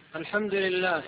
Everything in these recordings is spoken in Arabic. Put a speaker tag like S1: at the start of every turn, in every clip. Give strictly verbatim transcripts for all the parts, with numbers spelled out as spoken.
S1: الحمد لله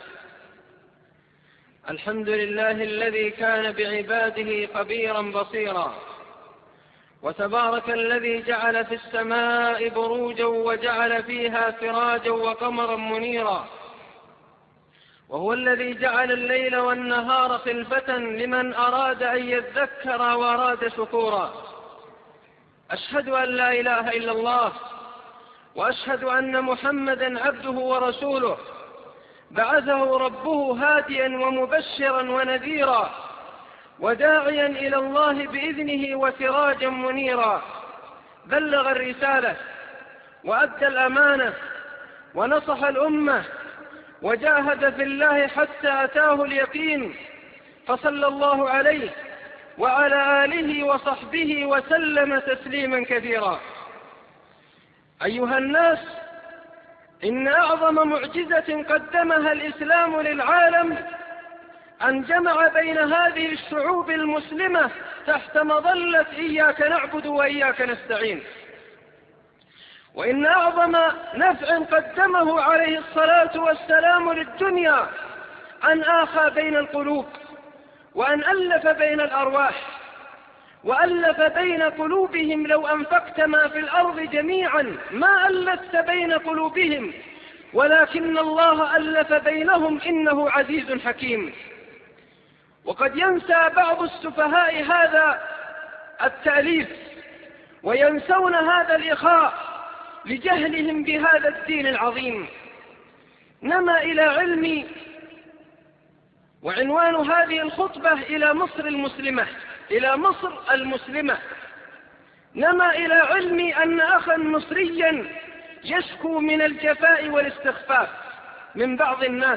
S1: الحمد لله الذي كان بعباده خبيرا بصيرا، وتبارك الذي جعل في السماء بروجا وجعل فيها سراجا وقمرا منيرا، وهو الذي جعل الليل والنهار خلفة لمن أراد أن يذكر وأراد شكورا. أشهد أن لا إله إلا الله، وأشهد أن محمدا عبده ورسوله، بعثه ربه هاديا ومبشرا ونذيرا وداعيا إلى الله بإذنه وسراجا منيرا. بلغ الرسالة وأدى الأمانة ونصح الأمة وجاهد في الله حتى أتاه اليقين، فصلى الله عليه وعلى آله وصحبه وسلم تسليما كثيرا. أيها الناس، إن أعظم معجزة قدمها الإسلام للعالم أن جمع بين هذه الشعوب المسلمة تحت مظلة إياك نعبد وإياك نستعين. وإن أعظم نفع قدمه عليه الصلاة والسلام للدنيا أن آخى بين القلوب، وأن ألف بين الأرواح، وألف بين قلوبهم. لو أنفقت ما في الأرض جميعا ما ألفت بين قلوبهم، ولكن الله ألف بينهم، إنه عزيز حكيم. وقد ينسى بعض السفهاء هذا التأليف، وينسون هذا الإخاء لجهلهم بهذا الدين العظيم. نما إلى علمي، وعنوان هذه الخطبة إلى مصر المسلمة، إلى مصر المسلمة. نما إلى علمي أن أخا مصريا يشكو من الجفاء والاستخفاف من بعض الناس،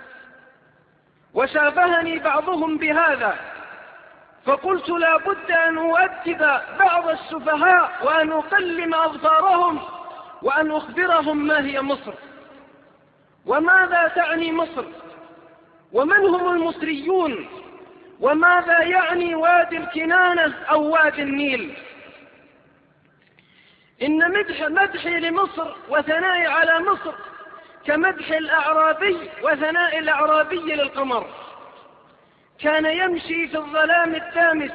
S1: وشابهني بعضهم بهذا، فقلت لا بد أن أؤدب بعض السفهاء وأن أقلم أظفارهم وأن أخبرهم ما هي مصر، وماذا تعني مصر، ومن هم المصريون، وماذا يعني وادي الكنانة أو وادي النيل. إن مدح مدحي لمصر وثنائي على مصر كمدح الأعرابي وثناء الأعرابي للقمر. كان يمشي في الظلام الدامس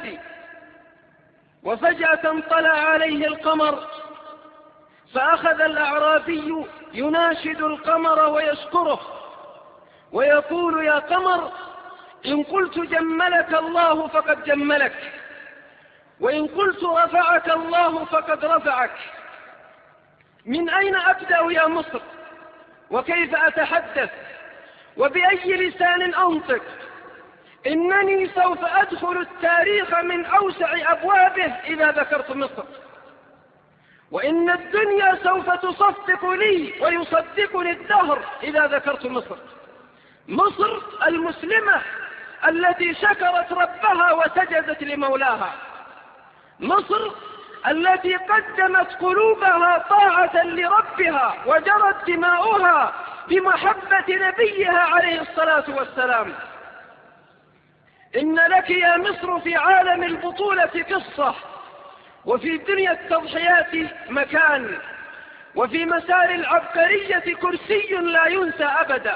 S1: وفجأة طلع عليه القمر، فأخذ الأعرابي يناشد القمر ويشكره ويقول: يا قمر، إن قلت جملك الله فقد جملك، وإن قلت رفعك الله فقد رفعك. من أين أبدأ يا مصر؟ وكيف أتحدث؟ وبأي لسان أنطق؟ إنني سوف أدخل التاريخ من أوسع أبوابه إذا ذكرت مصر، وإن الدنيا سوف تصفق لي ويصدقني الدهر إذا ذكرت مصر. مصر المسلمة التي شكرت ربها وسجدت لمولاها، مصر التي قدمت قلوبها طاعة لربها وجرت دماؤها بمحبة نبيها عليه الصلاة والسلام. إن لك يا مصر في عالم البطولة قصة، وفي دنيا التضحيات مكان، وفي مسار العبقرية كرسي لا ينسى أبدا.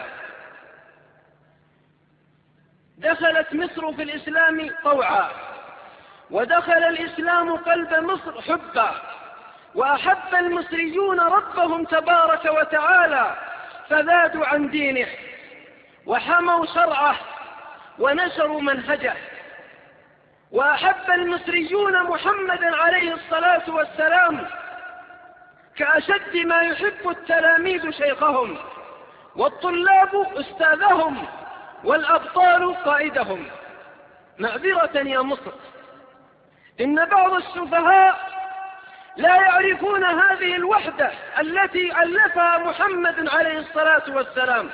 S1: دخلت مصر في الإسلام طوعا، ودخل الإسلام قلب مصر حبا، وأحب المصريون ربهم تبارك وتعالى فذادوا عن دينه وحموا شرعه ونشروا منهجه. وأحب المصريون محمدا عليه الصلاة والسلام كأشد ما يحب التلاميذ شيخهم، والطلاب أستاذهم، والأبطال قائدهم. معذرة يا مصر، إن بعض السفهاء لا يعرفون هذه الوحدة التي ألفها محمد عليه الصلاة والسلام.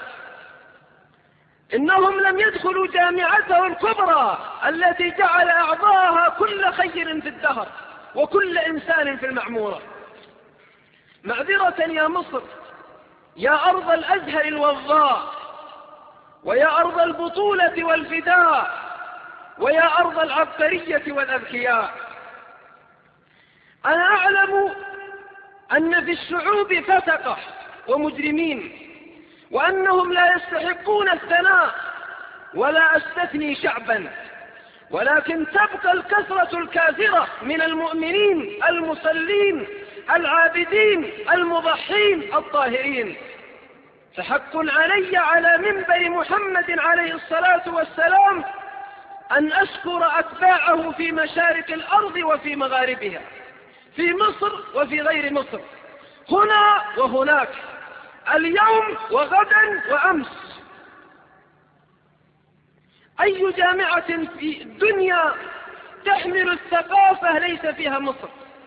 S1: إنهم لم يدخلوا جامعته الكبرى التي جعل أعضاها كل خير في الدهر وكل إنسان في المعمورة. معذرة يا مصر، يا أرض الأزهر الوضاء، ويا أرض البطولة والفداء، ويا أرض العبقرية والأذكياء. أنا أعلم أن في الشعوب فسقة ومجرمين، وأنهم لا يستحقون الثناء، ولا أستثني شعبا، ولكن تبقى الكثرة الكاثرة من المؤمنين المصلين العابدين المضحين الطاهرين. فحق علي على منبر محمد عليه الصلاة والسلام أن أشكر أتباعه في مشارق الأرض وفي مغاربها، في مصر وفي غير مصر، هنا وهناك، اليوم وغدا وأمس. أي جامعة في الدنيا تحمل الثقافة ليس فيها مصر؟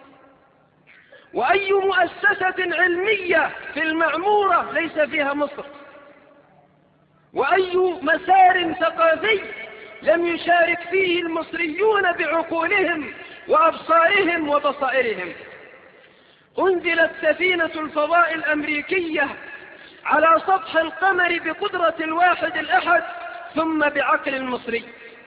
S1: وأي مؤسسة علمية في المعمورة ليس فيها مصر؟ وأي مسار ثقافي لم يشارك فيه المصريون بعقولهم وأبصارهم وبصائرهم؟ أنزلت سفينة الفضاء الأمريكية على سطح القمر بقدرة الواحد الأحد ثم بعقل المصري.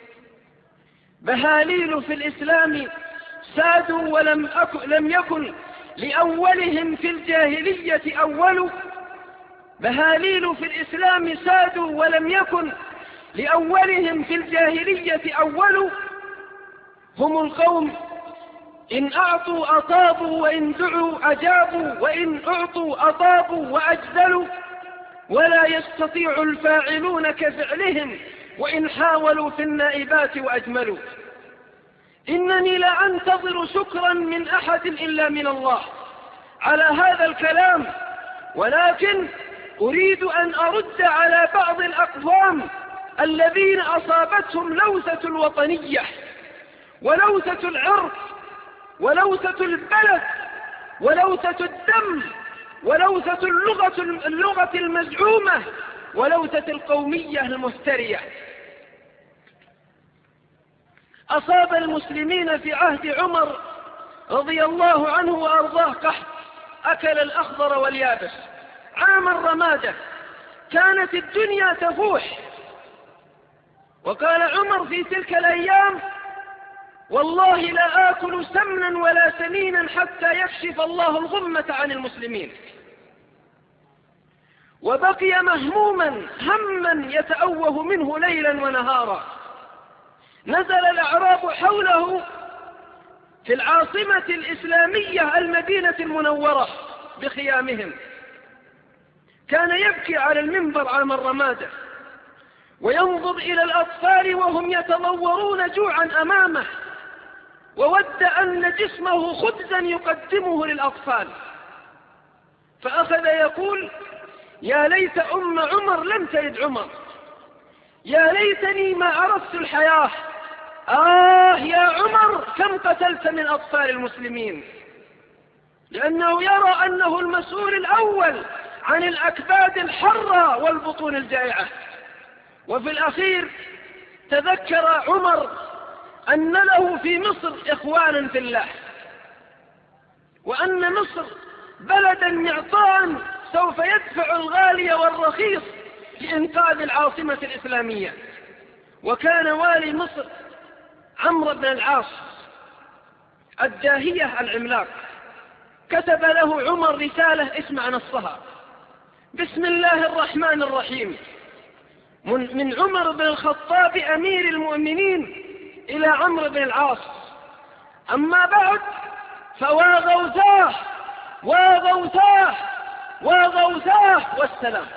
S1: بهاليل في الإسلام سادوا ولم أكن لم يكن لأولهم في الجاهلية أول. بهاليل في الإسلام سادوا ولم يكن لأولهم في الجاهلية أول. هم القوم إن أعطوا أطابوا وإن دعوا أجابوا وإن أعطوا أطابوا وأجدلوا، ولا يستطيع الفاعلون كفعلهم وإن حاولوا في النائبات وأجملوا. إنني لا أنتظر شكرا من أحد إلا من الله على هذا الكلام، ولكن أريد أن أرد على بعض الأقوام الذين أصابتهم لوثة الوطنية ولوثة العرق ولوثة البلد ولوثة الدم ولوثة اللغة, اللغة المزعومة ولوثة القومية المفترية. أصاب المسلمين في عهد عمر رضي الله عنه وأرضاه قحط أكل الأخضر واليابس عام الرمادة، كانت الدنيا تفوح. وقال عمر في تلك الأيام: والله لا آكل سمنا ولا سمينا حتى يكشف الله الغمة عن المسلمين. وبقي مهموما هما يتأوه منه ليلا ونهارا. نزل الأعراب حوله في العاصمة الإسلامية المدينة المنورة بخيامهم. كان يبكي على المنبر عام الرمادة وينظر إلى الأطفال وهم يتضورون جوعا أمامه، وود أن جسمه خبزا يقدمه للأطفال. فأخذ يقول: يا ليت أم عمر لم تلد عمر، يا ليتني ما عرفت الحياة. آه يا عمر كم قتلت من أطفال المسلمين. لأنه يرى أنه المسؤول الأول عن الأكباد الحرة والبطون الجائعة. وفي الأخير تذكر عمر أن له في مصر إخوانا في الله، وأن مصر بلدا معطاء سوف يدفع الغالي والرخيص لإنقاذ العاصمة الإسلامية. وكان والي مصر عمرو بن العاص الداهية العملاق. كتب له عمر رسالة اسمع نصها: بسم الله الرحمن الرحيم، من عمر بن الخطاب أمير المؤمنين إلى عمرو بن العاص. أما بعد فواغوثاه واغوثاه واغوثاه والسلام.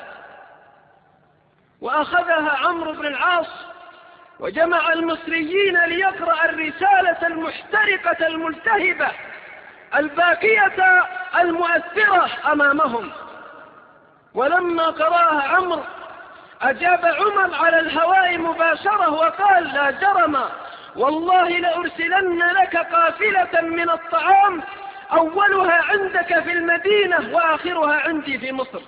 S1: وأخذها عمرو بن العاص وجمع المصريين ليقرأ الرسالة المحترقة الملتهبة الباكية المؤثرة أمامهم. ولما قرأها عمرو أجاب عمر على الهواء مباشرة وقال: لا جرم والله لأرسلن لك قافلة من الطعام أولها عندك في المدينة وآخرها عندي في مصر.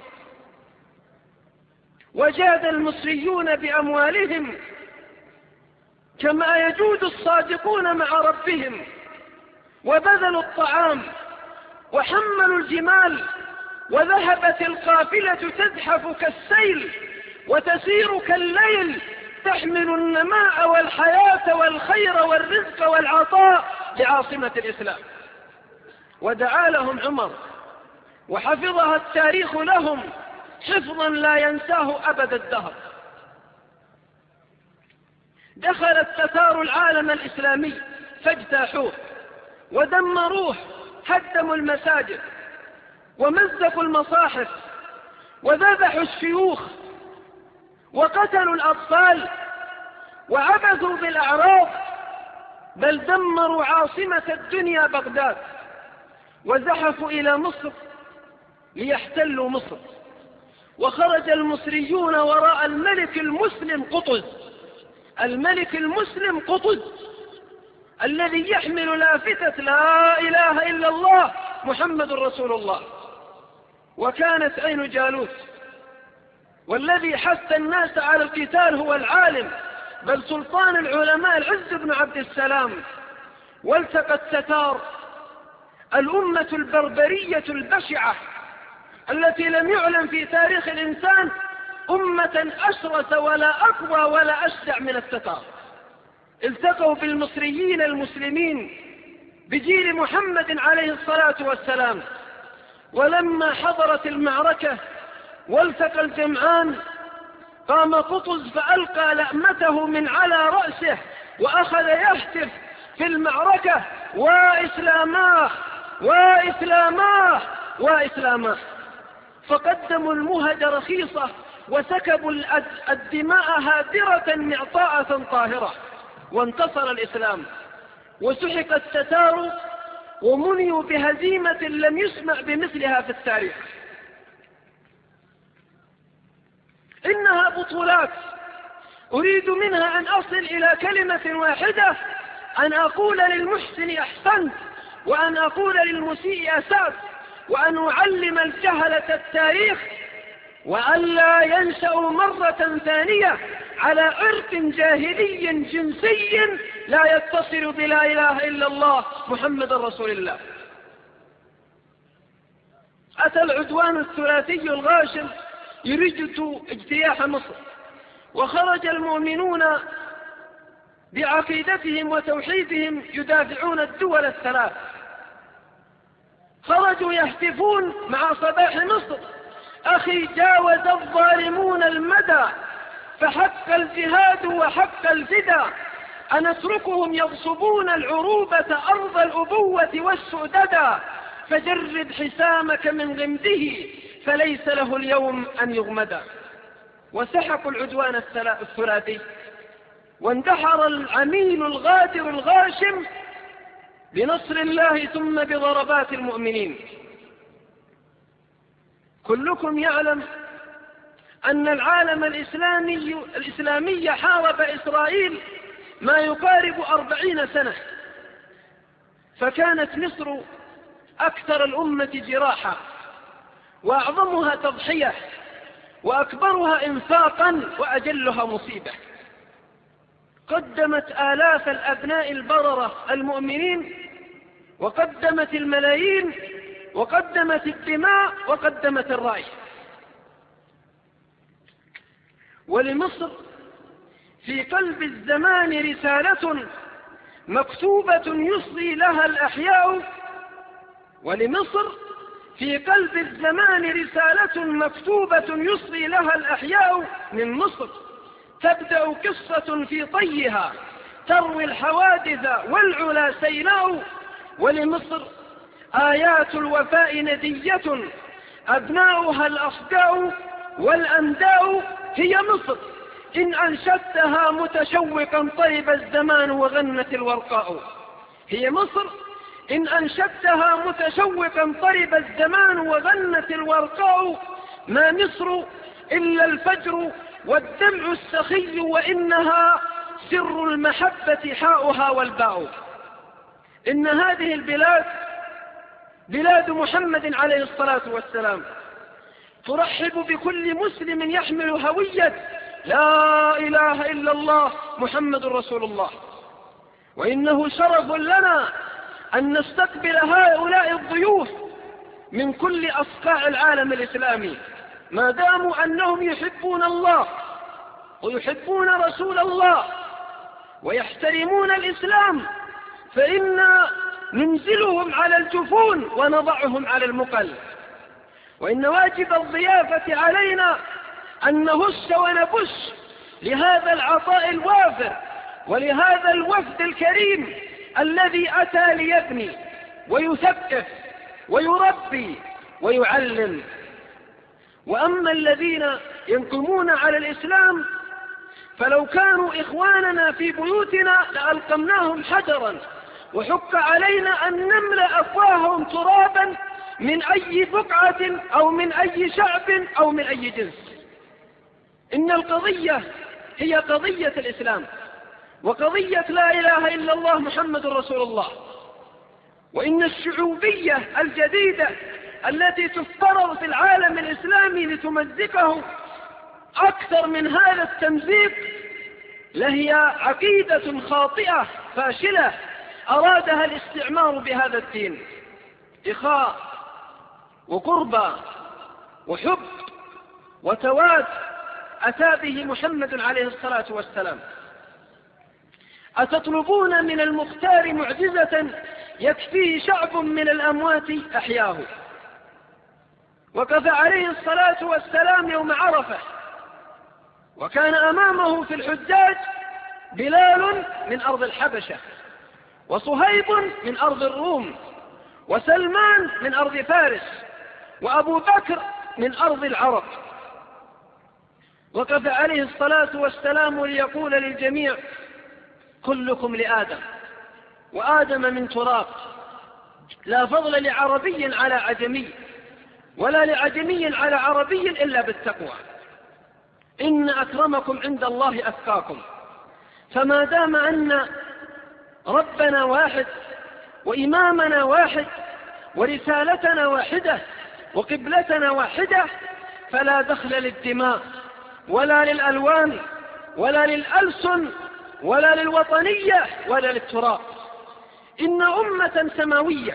S1: وجاد المصريون بأموالهم كما يجود الصادقون مع ربهم، وبذلوا الطعام وحملوا الجمال، وذهبت القافلة تزحف كالسيل وتسير كالليل، تحمل النماء والحياة والخير والرزق والعطاء لعاصمة الإسلام. ودعا لهم عمر وحفظها التاريخ لهم حفظا لا ينساه أبد الدهر. دخل التتار العالم الإسلامي فاجتاحوه ودمروه، هدموا المساجد ومزقوا المصاحف وذبحوا الشيوخ وقتلوا الأطفال وعبثوا بالأعراض، بل دمروا عاصمة الدنيا بغداد وزحفوا إلى مصر ليحتلوا مصر. وخرج المصريون وراء الملك المسلم قطز، الملك المسلم قطز الذي يحمل لافتة لا إله إلا الله محمد رسول الله، وكانت عين جالوت. والذي حث الناس على القتال هو العالم، بل سلطان العلماء العز بن عبد السلام. والتقى التتار الأمة البربرية البشعة التي لم يعلم في تاريخ الإنسان أمة أشرس ولا أقوى ولا أشجع من التتار. التقوا بالمصريين المسلمين بجيل محمد عليه الصلاة والسلام، ولما حضرت المعركة والتقى الجمعان قام قطز فألقى لأمته من على رأسه وأخذ يهتف في المعركة: وإسلاماه وإسلاماه وإسلاماه. فقدموا المهج رخيصة وسكبوا الدماء هادرة معطاءة طاهرة، وانتصر الإسلام وسحق التتار ومنيوا بهزيمة لم يسمع بمثلها في التاريخ. إنها بطولات أريد منها أن أصل إلى كلمة واحدة: أن أقول للمحسن أحسنت، وأن أقول للمسيء أسأت، وأن أعلم الجهلة التاريخ، وألا ينشأوا مرة ثانية على عرق جاهلي جنسي لا يتصل بلا إله إلا الله محمد رسول الله. أتى العدوان الثلاثي الغاشم يريد اجتياح مصر، وخرج المؤمنون بعقيدتهم وتوحيدهم يدافعون الدول الثلاث، خرجوا يهتفون مع صباح مصر: أخي جاوز الظالمون المدى، فحق الجهاد وحق الفدا، أنتركهم يغصبون العروبة أرض الأبوة والسؤددا، فجرد حسامك من غمده فليس له اليوم أن يغمدا. وسحقوا العدوان الثلاثي، واندحر العميل الغادر الغاشم بنصر الله ثم بضربات المؤمنين. كلكم يعلم أن العالم الإسلامي, الإسلامي حارب إسرائيل ما يقارب أربعين سنة، فكانت مصر أكثر الأمة جراحا وأعظمها تضحية وأكبرها إنفاقا وأجلها مصيبة. قدمت آلاف الأبناء البررة المؤمنين، وقدمت الملايين، وقدمت الدماء، وقدمت الرأي. ولمصر في قلب الزمان رسالة مكتوبة يصغي لها الأحياء، ولمصر في قلب الزمان رسالة مكتوبة يصغي لها الأحياء. من مصر تبدأ قصة في طيها تروي الحوادث والعلا سيناء، ولمصر آيات الوفاء ندية أبناؤها الأصداء والأنداء. هي مصر إن أنشدتها متشوقا طيب الزمان وغنت الورقاء. هي مصر إن أنشدتها متشوقا طرب الزمان وغنت الورقاء. ما مصر إلا الفجر والدمع السخي، وإنها سر المحبة حاؤها والباء. إن هذه البلاد بلاد محمد عليه الصلاة والسلام، ترحب بكل مسلم يحمل هوية لا إله إلا الله محمد رسول الله. وإنه شرف لنا أن نستقبل هؤلاء الضيوف من كل أصقاع العالم الإسلامي، ما داموا أنهم يحبون الله ويحبون رسول الله ويحترمون الإسلام، فإنا ننزلهم على الجفون ونضعهم على المقل. وإن واجب الضيافة علينا أن نهش ونبش لهذا العطاء الوافر ولهذا الوفد الكريم الذي أتى ليبني ويثقف ويربي ويعلم. وأما الذين ينقمون على الإسلام فلو كانوا إخواننا في بيوتنا لألقمناهم حجرا، وحق علينا أن نملأ أفواههم ترابا من أي بقعة أو من أي شعب أو من أي جنس. إن القضية هي قضية الإسلام وقضية لا إله إلا الله محمد رسول الله. وإن الشعوبية الجديدة التي تفترض في العالم الإسلامي لتمزقه أكثر من هذا التمزيق لهي عقيدة خاطئة فاشلة أرادها الاستعمار بهذا الدين. إخاء وقربى وحب وتواد أتى به محمد عليه الصلاة والسلام. أتطلبون من المختار معجزة يكفيه شعب من الأموات أحياه؟ وقف عليه الصلاة والسلام يوم عرفة وكان أمامه في الحجاج بلال من أرض الحبشة، وصهيب من أرض الروم، وسلمان من أرض فارس، وأبو بكر من أرض العرب. وقف عليه الصلاة والسلام ليقول للجميع: كلكم لآدم وآدم من تراب، لا فضل لعربي على عجمي ولا لعجمي على عربي إلا بالتقوى، إن أكرمكم عند الله أتقاكم. فما دام أن ربنا واحد وإمامنا واحد ورسالتنا واحدة وقبلتنا واحدة فلا دخل للدماء ولا للألوان ولا للألسن ولا للوطنية ولا للتراب. إن أمة سماوية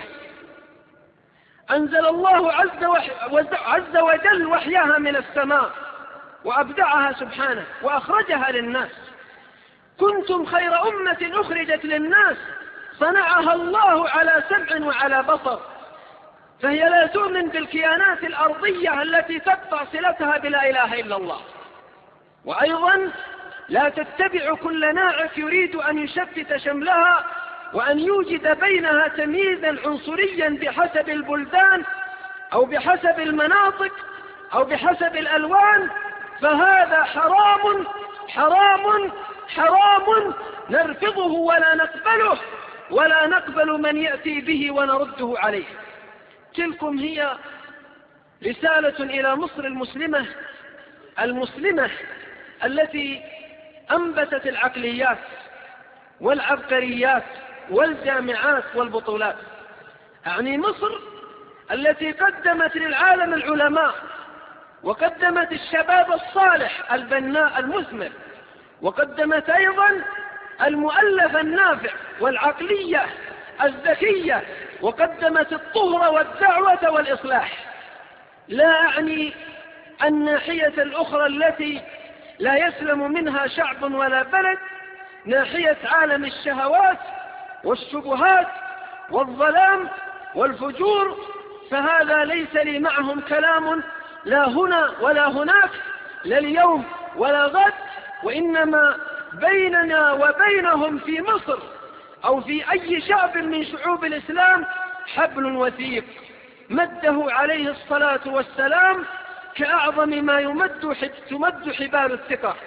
S1: أنزل الله عز وجل وحيها من السماء وأبدعها سبحانه وأخرجها للناس. كنتم خير أمة أخرجت للناس صنعها الله على سمع وعلى بصر، فهي لا تؤمن بالكيانات الأرضية التي تقطع صلتها بلا إله إلا الله، وأيضا لا تتبع كل ناعق يريد أن يشتت شملها وأن يوجد بينها تمييزا عنصريا بحسب البلدان أو بحسب المناطق أو بحسب الألوان، فهذا حرام حرام حرام نرفضه ولا نقبله ولا نقبل من يأتي به ونرده عليه. تلكم هي رسالة إلى مصر المسلمة المسلمة التي أنبتت العقليات والعبقريات والجامعات والبطولات. أعني مصر التي قدمت للعالم العلماء وقدمت الشباب الصالح البناء المثمر، وقدمت أيضا المؤلف النافع والعقلية الذكية، وقدمت الطهر والدعوة والإصلاح. لا أعني الناحية الأخرى التي لا يسلم منها شعب ولا بلد، ناحية عالم الشهوات والشبهات والظلام والفجور، فهذا ليس لي معهم كلام لا هنا ولا هناك، لا اليوم ولا غد، وإنما بيننا وبينهم في مصر أو في أي شعب من شعوب الإسلام حبل وثيق مده عليه الصلاة والسلام كأعظم ما يمد تمد حبال الثقة.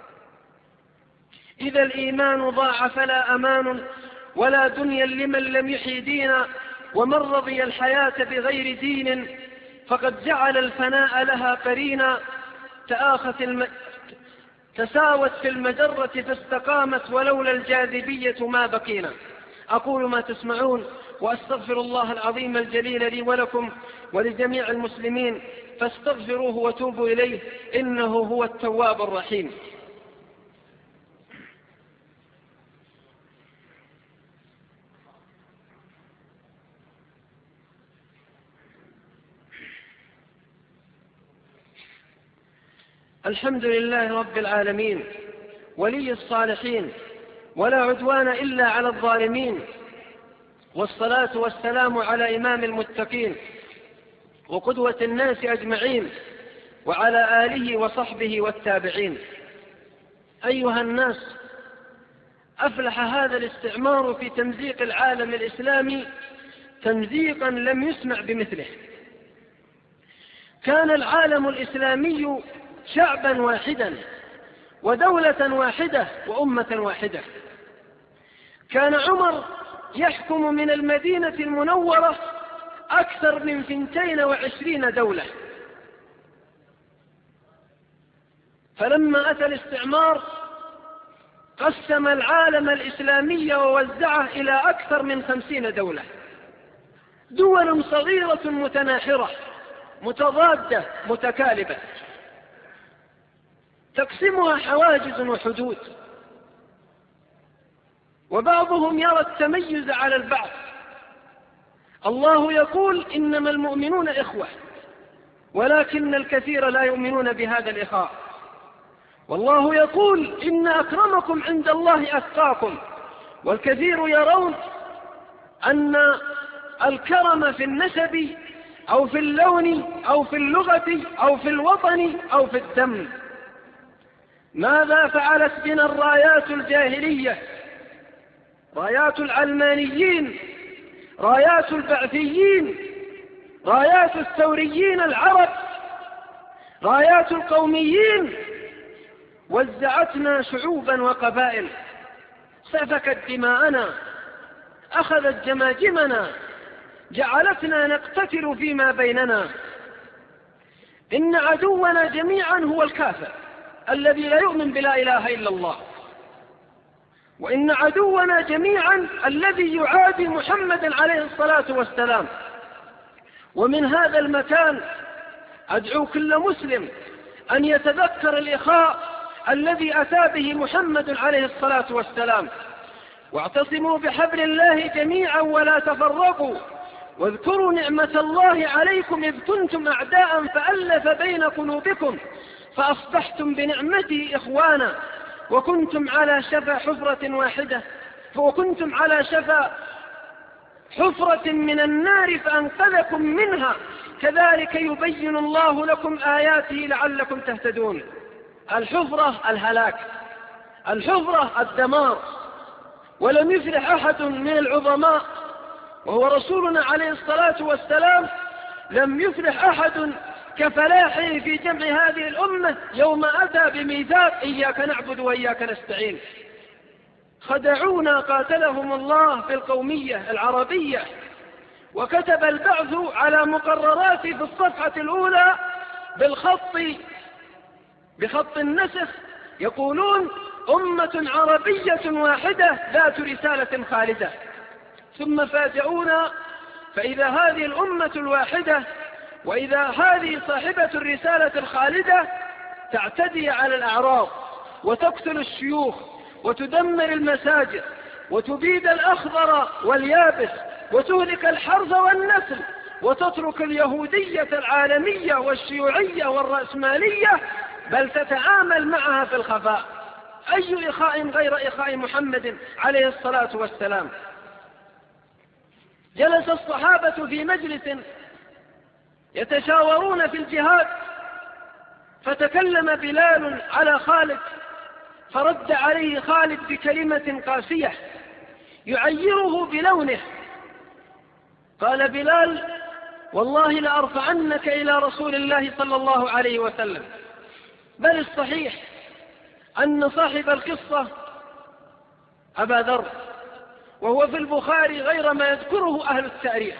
S1: إذا الإيمان ضاع فلا أمان ولا دنيا لمن لم يحي دينا، ومن رضي الحياة بغير دين فقد جعل الفناء لها قرينا. تآخت الم... تساوت في المجرة فاستقامت ولولا الجاذبية ما بقينا. أقول ما تسمعون وأستغفر الله العظيم الجليل لي ولكم ولجميع المسلمين، فاستغفروه وتوبوا إليه إنه هو التواب الرحيم. الحمد لله رب العالمين ولي الصالحين، ولا عدوان إلا على الظالمين، والصلاة والسلام على إمام المتقين وقدوة الناس أجمعين، وعلى آله وصحبه والتابعين. أيها الناس، أفلح هذا الاستعمار في تمزيق العالم الإسلامي تمزيقا لم يسمع بمثله. كان العالم الإسلامي شعبا واحدا ودولة واحدة وأمة واحدة. كان عمر يحكم من المدينة المنورة أكثر من ثنتين وعشرين دولة، فلما أتى الاستعمار قسم العالم الإسلامي ووزعه إلى أكثر من خمسين دولة، دول صغيرة متناحرة متضادة متكالبة، تقسمها حواجز وحدود، وبعضهم يرى التميز على البعض. الله يقول: إنما المؤمنون إخوة، ولكن الكثير لا يؤمنون بهذا الإخاء. والله يقول: إن أكرمكم عند الله أتقاكم، والكثير يرون أن الكرم في النسب أو في اللون أو في اللغة أو في الوطن أو في الدم. ماذا فعلت بنا الرايات الجاهلية؟ رايات العلمانيين، رايات البعثيين، رايات الثوريين العرب، رايات القوميين، وزعتنا شعوبا وقبائل، سفكت دماءنا، أخذت جماجمنا، جعلتنا نقتتل فيما بيننا. إن عدونا جميعا هو الكافر الذي لا يؤمن بلا إله إلا الله، وإن عدونا جميعا الذي يعادي محمد عليه الصلاة والسلام. ومن هذا المكان أدعو كل مسلم أن يتذكر الإخاء الذي أتى به محمد عليه الصلاة والسلام. واعتصموا بحبل الله جميعا ولا تفرقوا، واذكروا نعمة الله عليكم إذ كنتم أعداء فألف بين قلوبكم فأصبحتم بنعمته إخوانا، وكنتم على شفا حفرة واحدة وكنتم على شفا حفرة من النار فأنقذكم منها، كذلك يبين الله لكم آياته لعلكم تهتدون. الحفرة الهلاك، الحفرة الدمار. ولم يفلح أحد من العظماء وهو رسولنا عليه الصلاة والسلام، لم يفلح أحد كفلاحه في جمع هذه الأمة يوم أتى بميثاق: إياك نعبد وإياك نستعين. خدعونا قاتلهم الله في القومية العربية، وكتب البعث على مقررات في الصفحة الأولى بالخط بخط النسخ يقولون: أمة عربية واحدة ذات رسالة خالدة. ثم فاجئونا فإذا هذه الأمة الواحدة وإذا هذه صاحبة الرسالة الخالدة تعتدي على الأعراض وتقتل الشيوخ وتدمر المساجد وتبيد الأخضر واليابس وتهلك الحرث والنسل وتترك اليهودية العالمية والشيوعية والرأسمالية، بل تتعامل معها في الخفاء. أي إخاء غير إخاء محمد عليه الصلاة والسلام؟ جلس الصحابة في مجلس يتشاورون في الجهاد، فتكلم بلال على خالد، فرد عليه خالد بكلمة قاسية يعيره بلونه. قال بلال: والله لأرفعنك إلى رسول الله صلى الله عليه وسلم. بل الصحيح أن صاحب القصة أبا ذر، وهو في البخاري غير ما يذكره أهل التاريخ.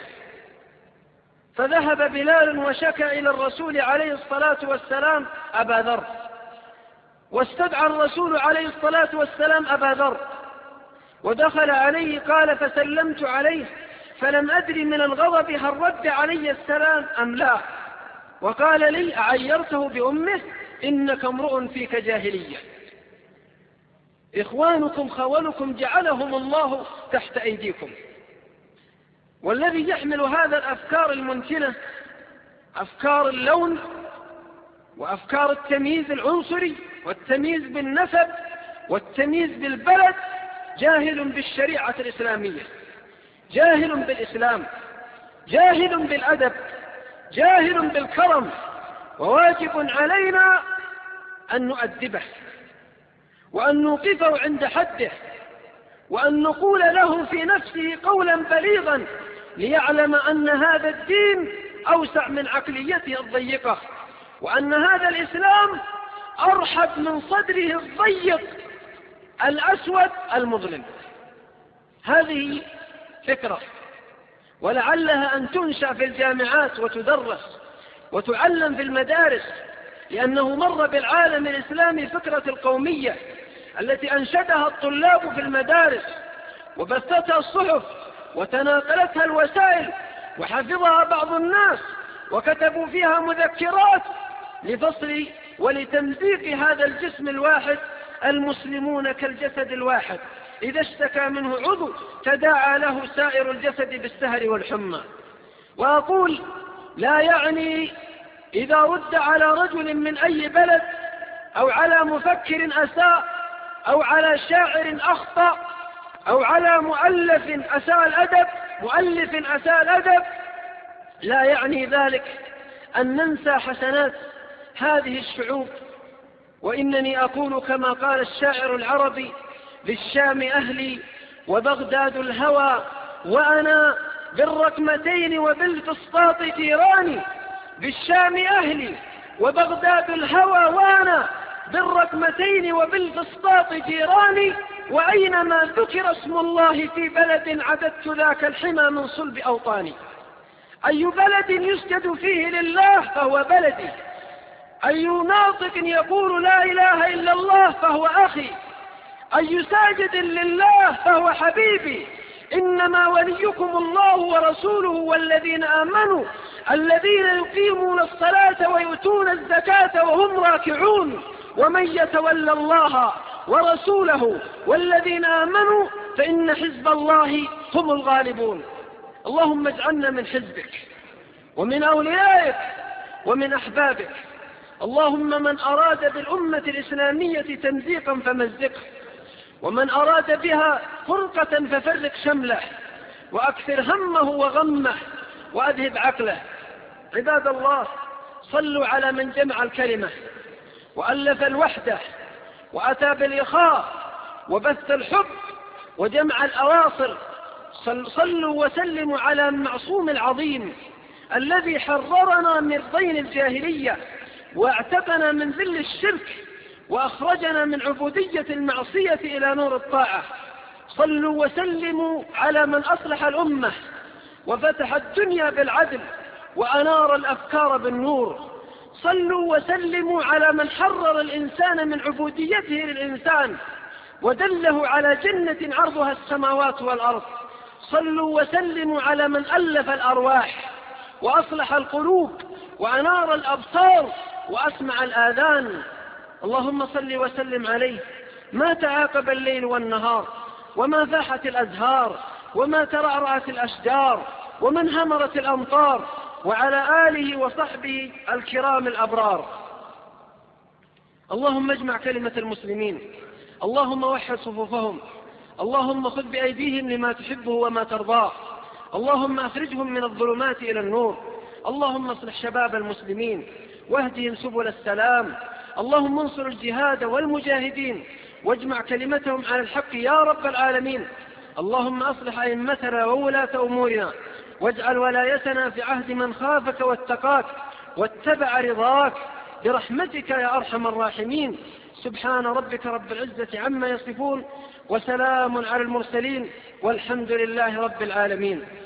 S1: فذهب بلال وشكى إلى الرسول عليه الصلاة والسلام أبا ذر، واستدعى الرسول عليه الصلاة والسلام أبا ذر، ودخل عليه قال: فسلمت عليه فلم أدري من الغضب هل رد علي السلام أم لا، وقال لي: أعيرته بأمه؟ إنك امرؤ فيك جاهلية. إخوانكم خولكم جعلهم الله تحت أيديكم. والذي يحمل هذا الأفكار المنتنة، أفكار اللون وأفكار التمييز العنصري والتمييز بالنسب والتمييز بالبلد، جاهل بالشريعة الإسلامية، جاهل بالإسلام، جاهل بالأدب، جاهل بالكرم، وواجب علينا أن نؤدبه وأن نوقفه عند حده، وأن نقول له في نفسه قولا بليغا ليعلم أن هذا الدين أوسع من عقليته الضيقة، وأن هذا الإسلام أرحب من صدره الضيق الأسود المظلم. هذه فكرة، ولعلها أن تنشأ في الجامعات وتدرس وتعلم في المدارس، لأنه مر بالعالم الإسلامي فكرة القومية التي أنشدها الطلاب في المدارس وبثتها الصحف وتناقلتها الوسائل وحفظها بعض الناس وكتبوا فيها مذكرات لفصل ولتمزيق هذا الجسم الواحد. المسلمون كالجسد الواحد، إذا اشتكى منه عضو تداعى له سائر الجسد بالسهر والحمى. وأقول لا يعني إذا رد على رجل من أي بلد أو على مفكر أساء أو على شاعر أخطأ أو على مؤلف أساء الأدب مؤلف أساء الأدب، لا يعني ذلك أن ننسى حسنات هذه الشعوب. وإنني أقول كما قال الشاعر العربي: بالشام أهلي وبغداد الهوى وأنا بالركمتين وبالفسطاط جيراني. بالشام أهلي وبغداد الهوى وأنا بالركمتين وبالفسطاط جيراني، وأينما ذكر اسم الله في بلد عددت ذاك الحمى من صلب أوطاني. أي بلد يسجد فيه لله فهو بلدي، أي ناطق يقول لا إله إلا الله فهو أخي، أي ساجد لله فهو حبيبي. إنما وليكم الله ورسوله والذين آمنوا الذين يقيمون الصلاة ويؤتون الزكاة وهم راكعون، ومن يتولى الله ورسوله والذين آمنوا فإن حزب الله هم الغالبون. اللهم اجعلنا من حزبك ومن أوليائك ومن أحبابك. اللهم من أراد بالأمة الإسلامية تمزيقا فمزقه، ومن أراد بها فرقة ففرق شمله، وأكثر همه وغمه وأذهب عقله. عباد الله، صلوا على من جمع الكلمة وألف الوحدة وأتى بالإخاء وبث الحب وجمع الأواصر. صلوا وسلموا على المعصوم العظيم الذي حررنا من ضين الجاهلية واعتقنا من ذل الشرك وأخرجنا من عبودية المعصية إلى نور الطاعة. صلوا وسلموا على من أصلح الأمة وفتح الدنيا بالعدل وأنار الأفكار بالنور. صلوا وسلموا على من حرر الإنسان من عبوديته للإنسان ودله على جنة عرضها السماوات والأرض. صلوا وسلموا على من ألف الأرواح وأصلح القلوب وأنار الأبصار وأسمع الآذان. اللهم صل وسلم عليه ما تعاقب الليل والنهار، وما فاحت الأزهار، وما ترعرعت الأشجار، ومن همرت الأمطار، وعلى آله وصحبه الكرام الأبرار. اللهم اجمع كلمة المسلمين، اللهم وحد صفوفهم، اللهم خذ بأيديهم لما تحبه وما ترضاه، اللهم أخرجهم من الظلمات إلى النور، اللهم اصلح شباب المسلمين واهدهم سبل السلام، اللهم انصر الجهاد والمجاهدين واجمع كلمتهم على الحق يا رب العالمين. اللهم أصلح أئمتنا وولاة أمورنا واجعل ولايتنا في عهد من خافك واتقاك واتبع رضاك برحمتك يا أرحم الراحمين. سبحان ربك رب العزة عما يصفون وسلام على المرسلين والحمد لله رب العالمين.